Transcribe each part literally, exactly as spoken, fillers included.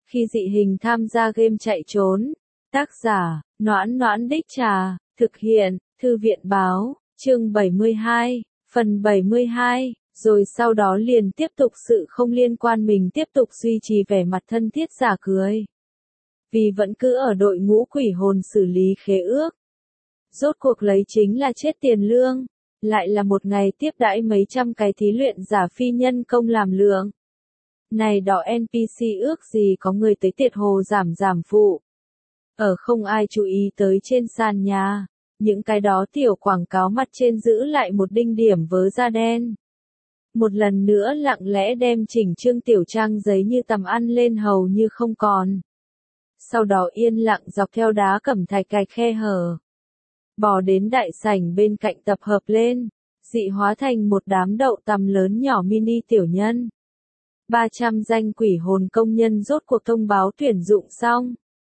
Khi dị hình tham gia game chạy trốn. Tác giả, Noãn Noãn Đích Trà, thực hiện, Thư viện Báo, chương bảy mươi hai, phần bảy mươi hai, rồi sau đó liền tiếp tục sự không liên quan mình tiếp tục duy trì vẻ mặt thân thiết giả cười. Vì vẫn cứ ở đội ngũ quỷ hồn xử lý khế ước. Rốt cuộc lấy chính là chết tiền lương, lại là một ngày tiếp đãi mấy trăm cái thí luyện giả phi nhân công làm lượng. Này đó en pê xê ước gì có người tới tiệt hồ giảm giảm phụ. Ở không ai chú ý tới trên sàn nhà, những cái đó tiểu quảng cáo mặt trên giữ lại một đinh điểm vớ da đen. Một lần nữa lặng lẽ đem chỉnh trương tiểu trang giấy như tầm ăn lên hầu như không còn. Sau đó yên lặng dọc theo đá cẩm thạch cạch khe hở. Bò đến đại sảnh bên cạnh tập hợp lên, dị hóa thành một đám đậu tằm lớn nhỏ mini tiểu nhân. ba trăm danh quỷ hồn công nhân rốt cuộc thông báo tuyển dụng xong.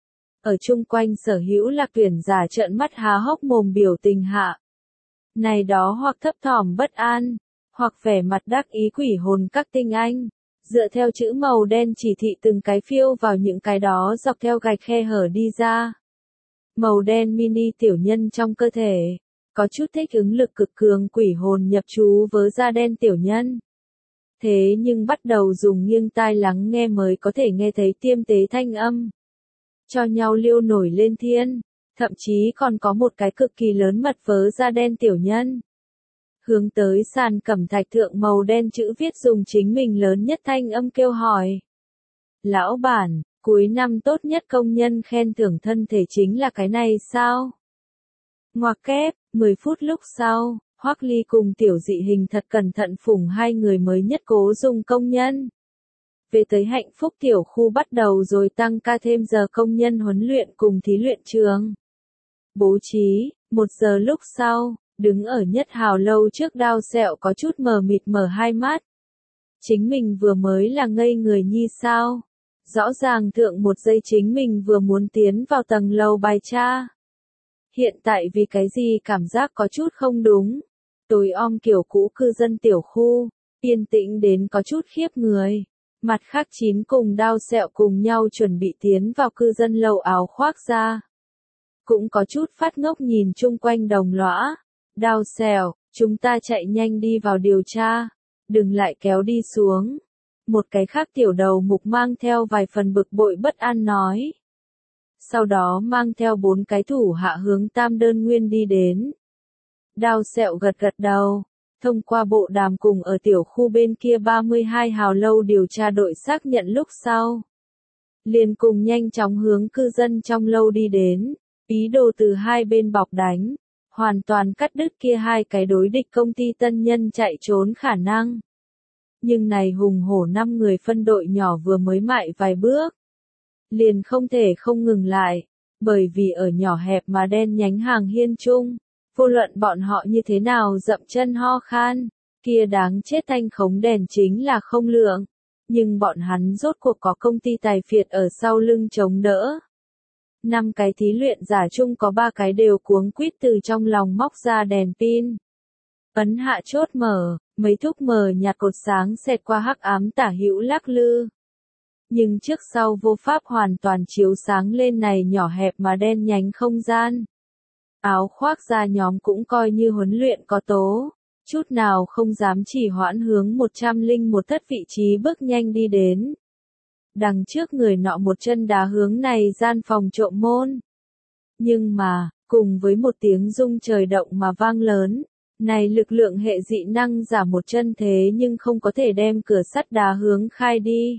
Ở chung quanh sở hữu là tuyển giả trợn mắt há hốc mồm biểu tình hạ. Này đó hoặc thấp thỏm bất an, hoặc vẻ mặt đắc ý quỷ hồn các tinh anh, dựa theo chữ màu đen chỉ thị từng cái phiêu vào những cái đó dọc theo gạch khe hở đi ra. Màu đen mini tiểu nhân trong cơ thể, có chút thích ứng lực cực cường quỷ hồn nhập trú vớ da đen tiểu nhân. Thế nhưng bắt đầu dùng nghiêng tai lắng nghe mới có thể nghe thấy tiêm tế thanh âm. Cho nhau liêu nổi lên thiên, thậm chí còn có một cái cực kỳ lớn mật vớ da đen tiểu nhân. Hướng tới sàn cẩm thạch thượng màu đen chữ viết dùng chính mình lớn nhất thanh âm kêu hỏi. Lão bản, cuối năm tốt nhất công nhân khen thưởng thân thể chính là cái này sao? Ngoặc kép, mười phút lúc sau, Hoắc Ly cùng tiểu dị hình thật cẩn thận phủng hai người mới nhất cố dùng công nhân. Về tới hạnh phúc tiểu khu bắt đầu rồi tăng ca thêm giờ công nhân huấn luyện cùng thí luyện trường. Bố trí, một giờ lúc sau, đứng ở nhất hào lâu trước Đao Sẹo có chút mờ mịt mở hai mắt. Chính mình vừa mới là ngây người nhi sao? Rõ ràng thượng một giây chính mình vừa muốn tiến vào tầng lầu bài tra. Hiện tại vì cái gì cảm giác có chút không đúng. Tối om kiểu cũ cư dân tiểu khu, yên tĩnh đến có chút khiếp người. Mặt khác chín cùng Đao Sẹo cùng nhau chuẩn bị tiến vào cư dân lầu áo khoác ra. Cũng có chút phát ngốc nhìn chung quanh đồng lõa. Đao Sẹo, chúng ta chạy nhanh đi vào điều tra. Đừng lại kéo đi xuống. Một cái khác tiểu đầu mục mang theo vài phần bực bội bất an nói. Sau đó mang theo bốn cái thủ hạ hướng Tam Đơn Nguyên đi đến. Đao Sẹo gật gật đầu. Thông qua bộ đàm cùng ở tiểu khu bên kia ba mươi hai hào lâu điều tra đội xác nhận lúc sau. Liền cùng nhanh chóng hướng cư dân trong lâu đi đến. Ý đồ từ hai bên bọc đánh. Hoàn toàn cắt đứt kia hai cái đối địch công ty tân nhân chạy trốn khả năng. Nhưng này hùng hổ năm người phân đội nhỏ vừa mới mại vài bước. Liền không thể không ngừng lại. Bởi vì ở nhỏ hẹp mà đen nhánh hàng hiên chung. Vô luận bọn họ như thế nào dậm chân ho khan. Kia đáng chết thanh khống đèn chính là không lượng. Nhưng bọn hắn rốt cuộc có công ty tài phiệt ở sau lưng chống đỡ. Năm cái thí luyện giả chung có ba cái đều cuống quýt từ trong lòng móc ra đèn pin. Ấn hạ chốt mở, mấy thúc mờ nhạt cột sáng xẹt qua hắc ám tả hữu lắc lư. Nhưng trước sau vô pháp hoàn toàn chiếu sáng lên này nhỏ hẹp mà đen nhánh không gian. Áo khoác da nhóm cũng coi như huấn luyện có tố, chút nào không dám chỉ hoãn hướng một trăm lẻ một thất vị trí bước nhanh đi đến. Đằng trước người nọ một chân đá hướng này gian phòng trộm môn. Nhưng mà, cùng với một tiếng rung trời động mà vang lớn, này lực lượng hệ dị năng giả một chân thế nhưng không có thể đem cửa sắt đá hướng khai đi.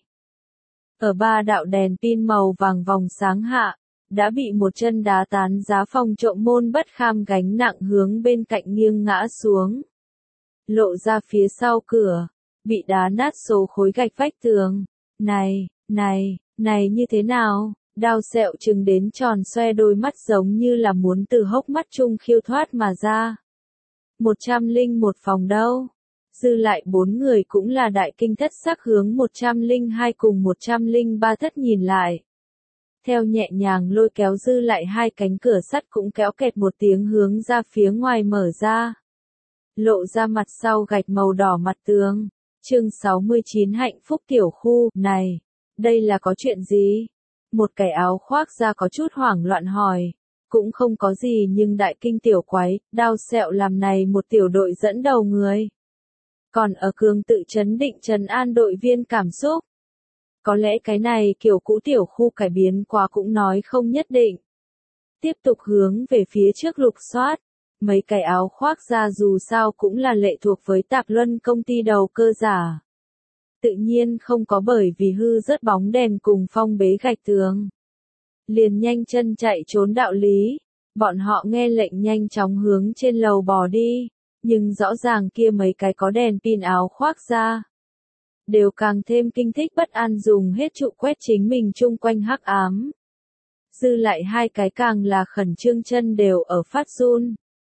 Ở ba đạo đèn pin màu vàng vòng sáng hạ, đã bị một chân đá tán giá phòng trộm môn bất kham gánh nặng hướng bên cạnh nghiêng ngã xuống. Lộ ra phía sau cửa, bị đá nát số khối gạch vách tường. Này, này, này như thế nào? Đao Sẹo trừng đến tròn xoe đôi mắt giống như là muốn từ hốc mắt chung khiêu thoát mà ra. một trăm lẻ một phòng đâu? Dư lại bốn người cũng là đại kinh thất sắc hướng một trăm lẻ hai cùng một trăm lẻ ba thất nhìn lại. Theo nhẹ nhàng lôi kéo dư lại hai cánh cửa sắt cũng kéo kẹt một tiếng hướng ra phía ngoài mở ra. Lộ ra mặt sau gạch màu đỏ mặt tường. Chương sáu mươi chín hạnh phúc tiểu khu, này, Đây là có chuyện gì? Một cái áo khoác da có chút hoảng loạn hỏi. Cũng không có gì nhưng đại kinh tiểu quái, Đao Sẹo làm này một tiểu đội dẫn đầu người. Còn ở Cường tự trấn định trấn an đội viên cảm xúc. Có lẽ cái này kiểu cũ tiểu khu cải biến quá cũng nói không nhất định. Tiếp tục hướng về phía trước lục soát. Mấy cái áo khoác da dù sao cũng là lệ thuộc với Tạp Luân công ty đầu cơ giả. Tự nhiên không có bởi vì hư rớt bóng đèn cùng phong bế gạch tường. Liền nhanh chân chạy trốn đạo lý. Bọn họ nghe lệnh nhanh chóng hướng trên lầu bò đi. Nhưng rõ ràng kia mấy cái có đèn pin áo khoác da. Đều càng thêm kinh thích bất an dùng hết trụ quét chính mình chung quanh hắc ám. Dư lại hai cái càng là khẩn trương chân đều ở phát run.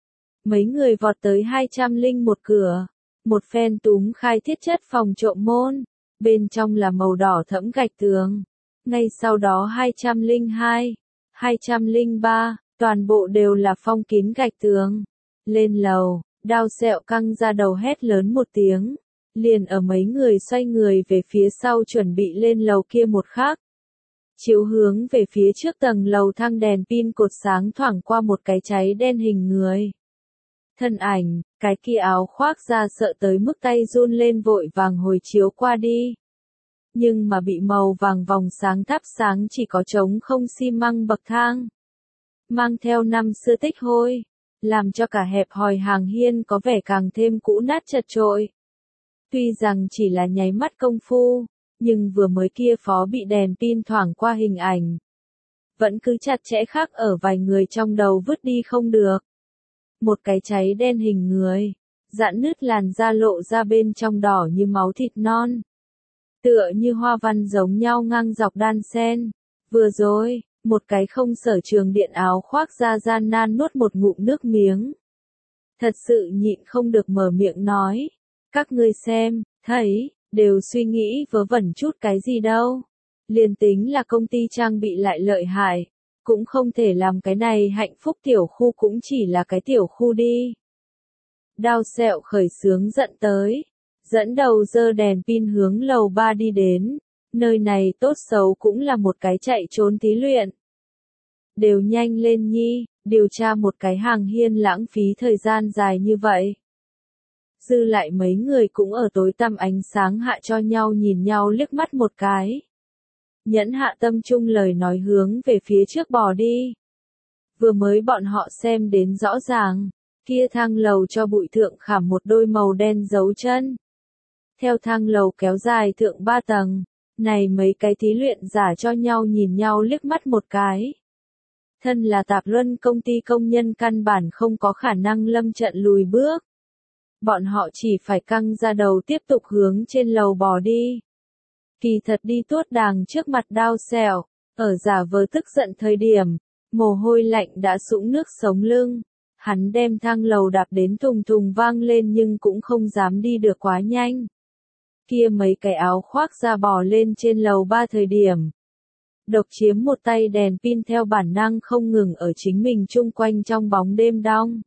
Mấy người vọt tới hai trăm linh một cửa. Một phen túm khai thiết chất phòng trộm môn. Bên trong là màu đỏ thẫm gạch tường. Ngay sau đó hai trăm linh hai, hai trăm linh ba, toàn bộ đều là phong kín gạch tường. Lên lầu, Đao Sẹo căng ra đầu hét lớn một tiếng. Liền ở mấy người xoay người về phía sau chuẩn bị lên lầu kia một khắc. Chiếu hướng về phía trước tầng lầu thang đèn pin cột sáng thoảng qua một cái cháy đen hình người. Thân ảnh, cái kia áo khoác da sợ tới mức tay run lên vội vàng hồi chiếu qua đi. Nhưng mà bị màu vàng vòng sáng thắp sáng chỉ có trống không xi măng bậc thang. Mang theo năm xưa tích hôi, làm cho cả hẹp hòi hàng hiên có vẻ càng thêm cũ nát chật chội. Tuy rằng chỉ là nháy mắt công phu, nhưng vừa mới kia phó bị đèn pin thoảng qua hình ảnh. Vẫn cứ chặt chẽ khắc ở vài người trong đầu vứt đi không được. Một cái cháy đen hình người, giãn nứt làn da lộ ra bên trong đỏ như máu thịt non. Tựa như hoa văn giống nhau ngang dọc đan sen. Vừa rồi, một cái không sở trường điện áo khoác da gian nan nuốt một ngụm nước miếng. Thật sự nhịn không được mở miệng nói. Các ngươi xem, thấy, đều suy nghĩ vớ vẩn chút cái gì đâu. Liền tính là công ty trang bị lại lợi hại, cũng không thể làm cái này hạnh phúc tiểu khu cũng chỉ là cái tiểu khu đi. Đao Sẹo khởi sướng giận tới, dẫn đầu giơ đèn pin hướng lầu ba đi đến, nơi này tốt xấu cũng là một cái chạy trốn thí luyện. Đều nhanh lên nhi, điều tra một cái hàng hiên lãng phí thời gian dài như vậy. Dư lại mấy người cũng ở tối tăm ánh sáng hạ cho nhau nhìn nhau liếc mắt một cái. Nhẫn hạ tâm trung lời nói hướng về phía trước bò đi. Vừa mới bọn họ xem đến rõ ràng, kia thang lầu cho bụi thượng khảm một đôi màu đen dấu chân. Theo thang lầu kéo dài thượng ba tầng, này mấy cái thí luyện giả cho nhau nhìn nhau liếc mắt một cái. Thân là Tạp Luân công ty công nhân căn bản không có khả năng lâm trận lùi bước. Bọn họ chỉ phải căng ra đầu tiếp tục hướng trên lầu bò đi. Kỳ thật đi tuốt đàng trước mặt Đao Sẹo, ở giả vờ tức giận thời điểm, mồ hôi lạnh đã sũng nước sống lưng. Hắn đem thang lầu đạp đến thùng thùng vang lên nhưng cũng không dám đi được quá nhanh. Kia mấy cái áo khoác da bò lên trên lầu ba thời điểm. Độc chiếm một tay đèn pin theo bản năng không ngừng ở chính mình chung quanh trong bóng đêm đong.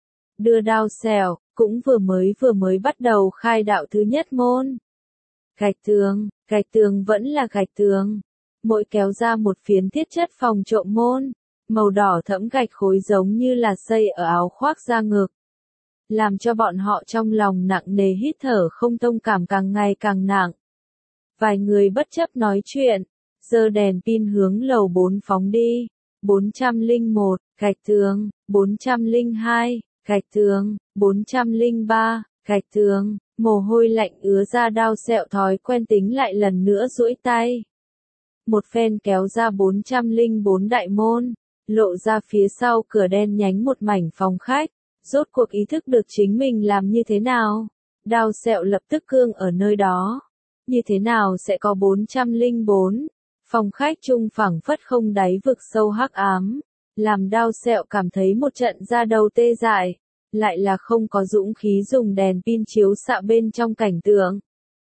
Đưa Đao Sẹo, cũng vừa mới vừa mới bắt đầu khai đạo thứ nhất môn. Gạch tường, gạch tường vẫn là gạch tường. Mỗi kéo ra một phiến thiết chất phòng trộm môn, màu đỏ thẫm gạch khối giống như là xây ở áo khoác da ngực. Làm cho bọn họ trong lòng nặng nề hít thở không thông cảm càng ngày càng nặng. Vài người bất chấp nói chuyện, giơ đèn pin hướng lầu bốn phóng đi. bốn trăm linh một, gạch tường, bốn trăm linh hai, gạch tường, bốn trăm linh ba, gạch tường, mồ hôi lạnh ứa ra. Đao Sẹo thói quen tính lại lần nữa duỗi tay. Một phen kéo ra bốn trăm linh bốn đại môn, lộ ra phía sau cửa đen nhánh một mảnh phòng khách, rốt cuộc ý thức được chính mình làm như thế nào. Đao Sẹo lập tức cương ở nơi đó. Như thế nào sẽ có bốn trăm linh bốn? Phòng khách chung phẳng phất không đáy vực sâu hắc ám, làm Đao Sẹo cảm thấy một trận da đầu tê dại, lại là không có dũng khí dùng đèn pin chiếu xạ bên trong cảnh tượng.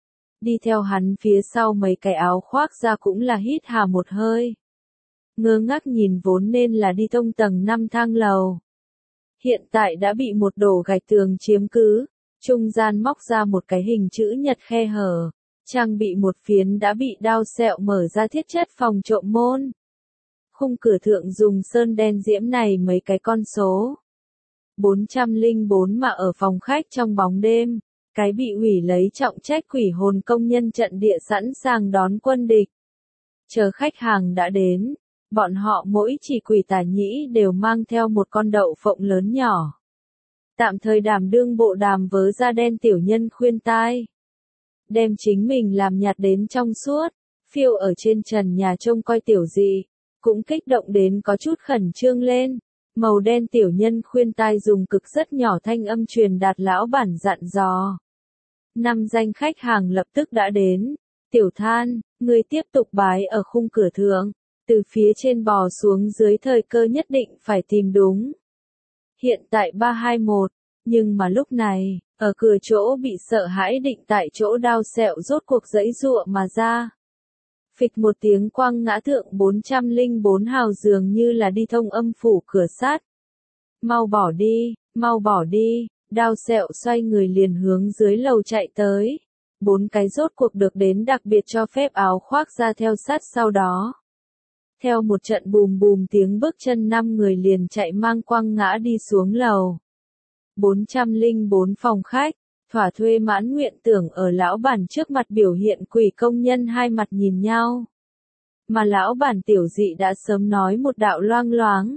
Đi theo hắn phía sau mấy cái áo khoác da cũng là hít hà một hơi. Ngơ ngác nhìn vốn nên là đi thông tầng năm thang lầu. Hiện tại đã bị một đổ gạch tường chiếm cứ, trung gian móc ra một cái hình chữ nhật khe hở, Trang bị một phiến đã bị đao sẹo mở ra thiết chất phòng trộm môn. Khung cửa thượng dùng sơn đen diễm này mấy cái con số. bốn trăm lẻ bốn mà ở phòng khách trong bóng đêm. Cái bị hủy lấy trọng trách quỷ hồn công nhân trận địa sẵn sàng đón quân địch. Chờ khách hàng đã đến. Bọn họ mỗi chỉ quỷ tà nhĩ đều mang theo một con đậu phộng lớn nhỏ. Tạm thời đảm đương bộ đàm vớ da đen tiểu nhân khuyên tai. Đem chính mình làm nhạt đến trong suốt, phiêu ở trên trần nhà trông coi tiểu dị, cũng kích động đến có chút khẩn trương lên. Màu đen tiểu nhân khuyên tai dùng cực rất nhỏ thanh âm truyền đạt lão bản dặn dò. Năm danh khách hàng lập tức đã đến. Tiểu Than, người tiếp tục bái ở khung cửa thượng, từ phía trên bò xuống dưới thời cơ nhất định phải tìm đúng. Hiện tại ba hai một, nhưng mà lúc này, ở cửa chỗ bị sợ hãi định tại chỗ đao sẹo rốt cuộc giãy giụa mà ra. Phịch một tiếng quăng ngã thượng bốn trăm lẻ bốn hào dường như là đi thông âm phủ cửa sắt. Mau bỏ đi, mau bỏ đi, đao sẹo xoay người liền hướng dưới lầu chạy tới. Bốn cái rốt cuộc được đến đặc biệt cho phép áo khoác ra theo sát sau đó. Theo một trận bùm bùm tiếng bước chân năm người liền chạy mang quăng ngã đi xuống lầu. bốn trăm lẻ bốn phòng khách, thỏa thuê mãn nguyện tưởng ở lão bản trước mặt biểu hiện quỷ công nhân hai mặt nhìn nhau. Mà lão bản tiểu dị đã sớm nói một đạo loang loáng.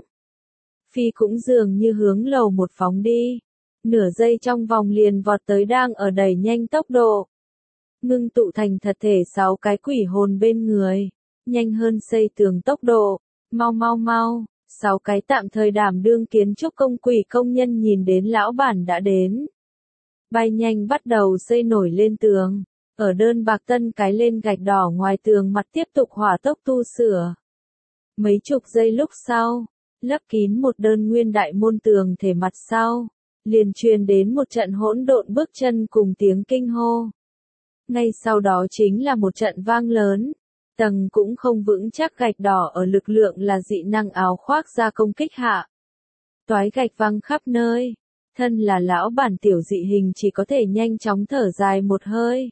Phi cũng dường như hướng lầu một phóng đi. Nửa giây trong vòng liền vọt tới đang ở đẩy nhanh tốc độ. Ngưng tụ thành thật thể sáu cái quỷ hồn bên người. Nhanh hơn xây tường tốc độ. Mau mau mau. Sáu cái tạm thời đảm đương kiến trúc công quỷ công nhân nhìn đến lão bản đã đến. Bay nhanh bắt đầu xây nổi lên tường. Ở đơn bạc tân cái lên gạch đỏ ngoài tường mặt tiếp tục hỏa tốc tu sửa. Mấy chục giây lúc sau, lấp kín một đơn nguyên đại môn tường thể mặt sau, liền truyền đến một trận hỗn độn bước chân cùng tiếng kinh hô. Ngay sau đó chính là một trận vang lớn. Tầng cũng không vững chắc gạch đỏ ở lực lượng là dị năng áo khoác ra công kích hạ. Toái gạch văng khắp nơi. Thân là lão bản tiểu dị hình chỉ có thể nhanh chóng thở dài một hơi.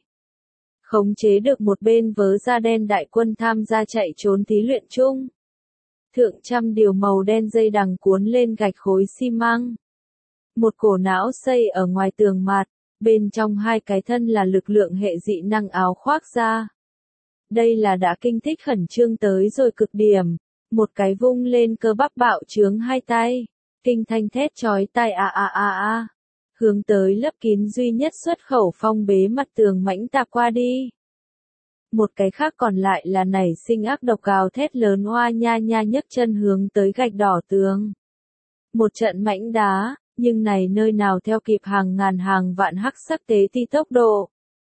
Khống chế được một bên vớ da đen đại quân tham gia chạy trốn thí luyện chung. Thượng trăm điều màu đen dây đằng cuốn lên gạch khối xi măng. Một cổ não xây ở ngoài tường mặt, bên trong hai cái thân là lực lượng hệ dị năng áo khoác ra. Đây là đã kinh thích khẩn trương tới rồi cực điểm, một cái vung lên cơ bắp bạo trướng hai tay, kinh thanh thét chói tai a a a a, hướng tới lấp kín duy nhất xuất khẩu phong bế mặt tường mãnh tạp qua đi. Một cái khác còn lại là nảy sinh ác độc gào thét lớn oa nha nha nhấc chân hướng tới gạch đỏ tường. Một trận mãnh đá, nhưng này nơi nào theo kịp hàng ngàn hàng vạn hắc sắc tế ti tốc độ.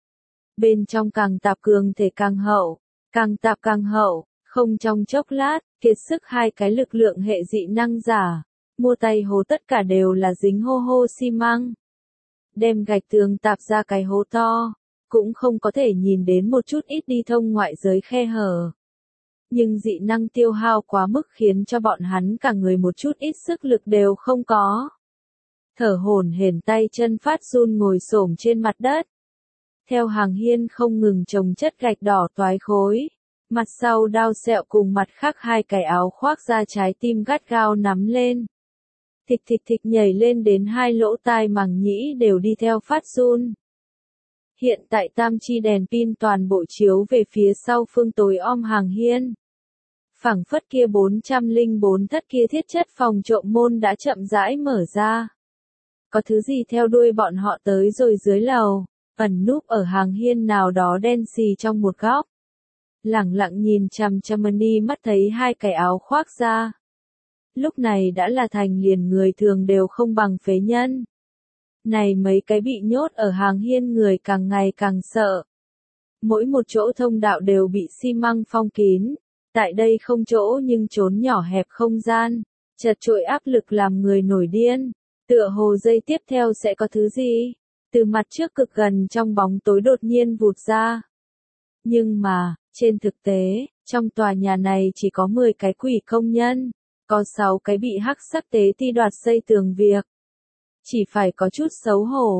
Bên trong càng tạp cường thể càng hậu, càng tạp càng hậu, không trong chốc lát, kiệt sức hai cái lực lượng hệ dị năng giả, mua tay hố tất cả đều là dính hô hô xi măng. Đem gạch tường tạp ra cái hố to, cũng không có thể nhìn đến một chút ít đi thông ngoại giới khe hở. Nhưng dị năng tiêu hao quá mức khiến cho bọn hắn cả người một chút ít sức lực đều không có. Thở hổn hển tay chân phát run ngồi xổm trên mặt đất. Theo hàng hiên không ngừng chồng chất gạch đỏ toái khối, mặt sau đao sẹo cùng mặt khác hai cái áo khoác ra trái tim gắt gao nắm lên. Thịch thịch thịch nhảy lên đến hai lỗ tai màng nhĩ đều đi theo phát run. Hiện tại tam chi đèn pin toàn bộ chiếu về phía sau phương tối om hàng hiên. Phảng phất kia bốn trăm lẻ bốn thất kia thiết chất phòng trộm môn đã chậm rãi mở ra. Có thứ gì theo đuôi bọn họ tới rồi dưới lầu, ẩn núp ở hàng hiên nào đó đen xì trong một góc. Lẳng lặng nhìn chằm chằm đi mắt thấy hai cái áo khoác ra. Lúc này đã là thành liền người thường đều không bằng phế nhân. Này mấy cái bị nhốt ở hàng hiên người càng ngày càng sợ. Mỗi một chỗ thông đạo đều bị xi măng phong kín. Tại đây không chỗ nhưng trốn nhỏ hẹp không gian. Chật trội áp lực làm người nổi điên. Tựa hồ giây tiếp theo sẽ có thứ gì? Từ mặt trước cực gần trong bóng tối đột nhiên vụt ra. Nhưng mà, trên thực tế, trong tòa nhà này chỉ có mười cái quỷ công nhân. Có sáu cái bị hắc sắc tế ti đoạt xây tường việc. Chỉ phải có chút xấu hổ,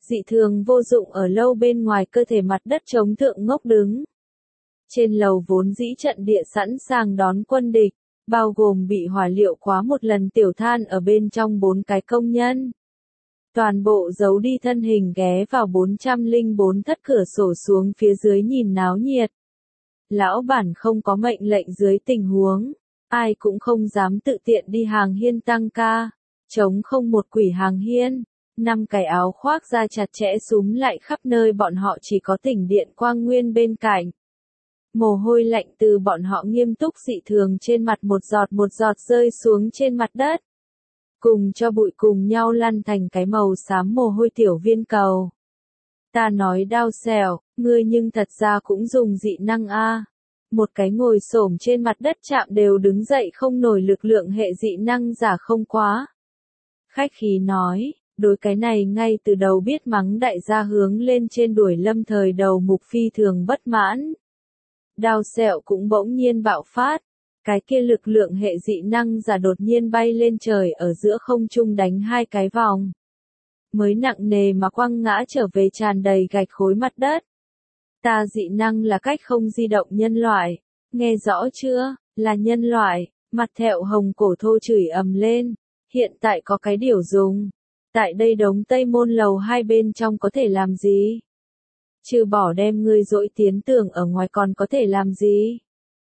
dị thường vô dụng ở lâu bên ngoài cơ thể mặt đất trống thượng ngốc đứng. Trên lầu vốn dĩ trận địa sẵn sàng đón quân địch, bao gồm bị hỏa liệu quá một lần tiểu than ở bên trong bốn cái công nhân. Toàn bộ giấu đi thân hình ghé vào bốn trăm lẻ bốn thất cửa sổ xuống phía dưới nhìn náo nhiệt. Lão bản không có mệnh lệnh dưới tình huống, ai cũng không dám tự tiện đi hàng hiên tăng ca, chống không một quỷ hàng hiên. Năm cái áo khoác da chặt chẽ súm lại khắp nơi bọn họ chỉ có tỉnh điện quang nguyên bên cạnh. Mồ hôi lạnh từ bọn họ nghiêm túc dị thường trên mặt một giọt một giọt rơi xuống trên mặt đất. Cùng cho bụi cùng nhau lăn thành cái màu xám mồ hôi tiểu viên cầu. Ta nói đau xẻo, ngươi nhưng thật ra cũng dùng dị năng a. Một cái ngồi xổm trên mặt đất chạm đều đứng dậy không nổi lực lượng hệ dị năng giả không quá. Khách khí nói, đối cái này ngay từ đầu biết mắng đại gia hướng lên trên đuổi lâm thời đầu mục phi thường bất mãn. Đao sẹo cũng bỗng nhiên bạo phát, cái kia lực lượng hệ dị năng giả đột nhiên bay lên trời ở giữa không trung đánh hai cái vòng. Mới nặng nề mà quăng ngã trở về tràn đầy gạch khối mặt đất. Ta dị năng là cách không di động nhân loại, nghe rõ chưa, là nhân loại, mặt thẹo hồng cổ thô chửi ầm lên, hiện tại có cái điều dùng. Tại đây đống Tây Môn lầu hai bên trong có thể làm gì? Trừ bỏ đem ngươi dỗi tiến tưởng ở ngoài còn có thể làm gì?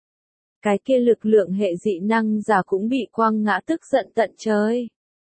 Cái kia lực lượng hệ dị năng giả cũng bị quăng ngã tức giận tận trời.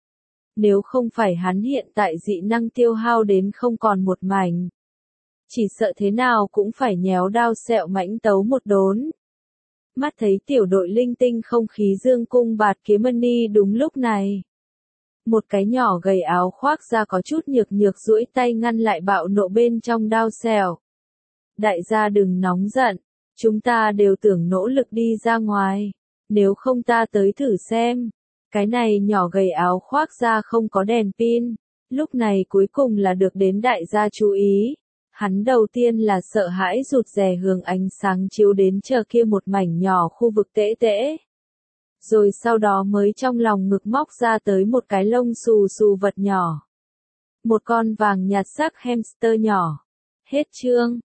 Nếu không phải hắn hiện tại dị năng tiêu hao đến không còn một mảnh, chỉ sợ thế nào cũng phải nhéo đao sẹo mãnh tấu một đốn. Mắt thấy tiểu đội linh tinh không khí dương cung bạt kiếm ni đúng lúc này. Một cái nhỏ gầy áo khoác ra có chút nhược nhược duỗi tay ngăn lại bạo nộ bên trong đao xẻo. Đại gia đừng nóng giận, chúng ta đều tưởng nỗ lực đi ra ngoài, nếu không ta tới thử xem. Cái này nhỏ gầy áo khoác ra không có đèn pin, lúc này cuối cùng là được đến đại gia chú ý. Hắn đầu tiên là sợ hãi rụt rè hướng ánh sáng chiếu đến chờ kia một mảnh nhỏ khu vực tễ tễ. Rồi sau đó mới trong lòng ngực móc ra tới một cái lông xù xù vật nhỏ. Một con vàng nhạt sắc hamster nhỏ. Hết chương.